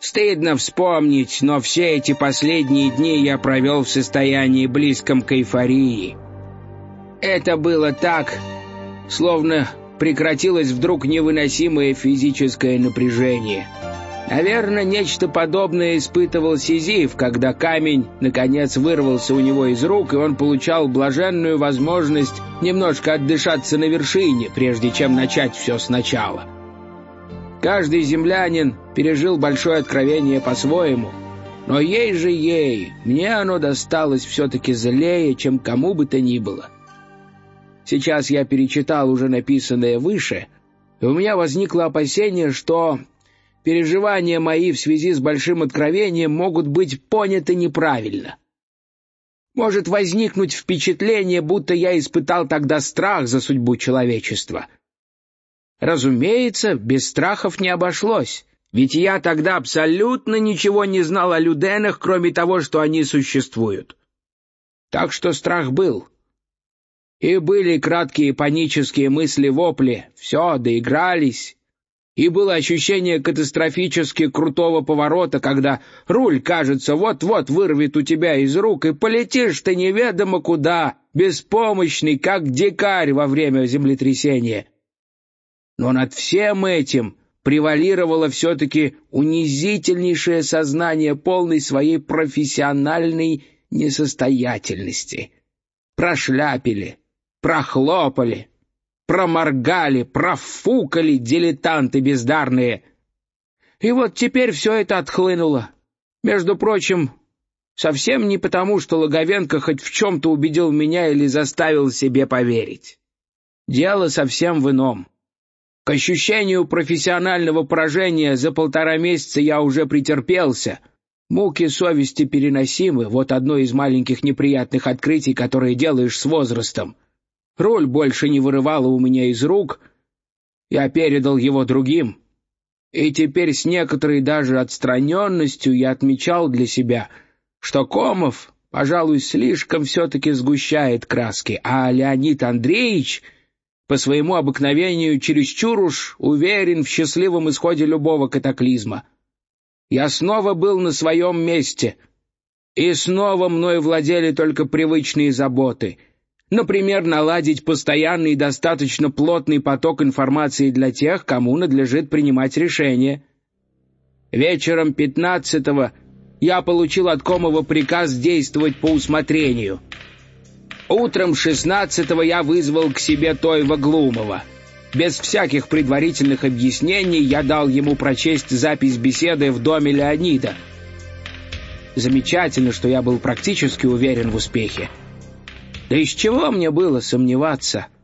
Стыдно вспомнить, но все эти последние дни я провел в состоянии близком к эйфории. Это было так, словно прекратилось вдруг невыносимое физическое напряжение. Наверное, нечто подобное испытывал Сизиф, когда камень, наконец, вырвался у него из рук, и он получал блаженную возможность немножко отдышаться на вершине, прежде чем начать все сначала. Каждый землянин пережил большое откровение по-своему, но ей же ей, мне оно досталось все-таки злее, чем кому бы то ни было. Сейчас я перечитал уже написанное выше, и у меня возникло опасение, что переживания мои в связи с большим откровением могут быть поняты неправильно. Может возникнуть впечатление, будто я испытал тогда страх за судьбу человечества. Разумеется, без страхов не обошлось, ведь я тогда абсолютно ничего не знал о Люденах, кроме того, что они существуют. Так что страх был. И были краткие панические мысли-вопли, все, доигрались. И было ощущение катастрофически крутого поворота, когда руль, кажется, вот-вот вырвет у тебя из рук, и полетишь ты неведомо куда, беспомощный, как дикарь во время землетрясения. Но над всем этим превалировало все-таки унизительнейшее сознание полной своей профессиональной несостоятельности. Прошляпили, прохлопали, проморгали, профукали дилетанты бездарные. И вот теперь все это отхлынуло. Между прочим, совсем не потому, что Логовенко хоть в чем-то убедил меня или заставил себе поверить. Дело совсем в ином. К ощущению профессионального поражения за 1,5 месяца я уже претерпелся. Муки совести переносимы, вот одно из маленьких неприятных открытий, которые делаешь с возрастом. Руль больше не вырывала у меня из рук, я передал его другим. И теперь с некоторой даже отстраненностью я отмечал для себя, что Комов, пожалуй, слишком все-таки сгущает краски, а Леонид Андреевич по своему обыкновению чересчур уж уверен в счастливом исходе любого катаклизма. Я снова был на своем месте, и снова мной владели только привычные заботы. Например, наладить постоянный и достаточно плотный поток информации для тех, кому надлежит принимать решения. Вечером 15-го я получил от Комова приказ действовать по усмотрению. Утром 16-го я вызвал к себе Тойва Глумова. Без всяких предварительных объяснений я дал ему прочесть запись беседы в доме Леонида. Замечательно, что я был практически уверен в успехе. Да из чего мне было сомневаться?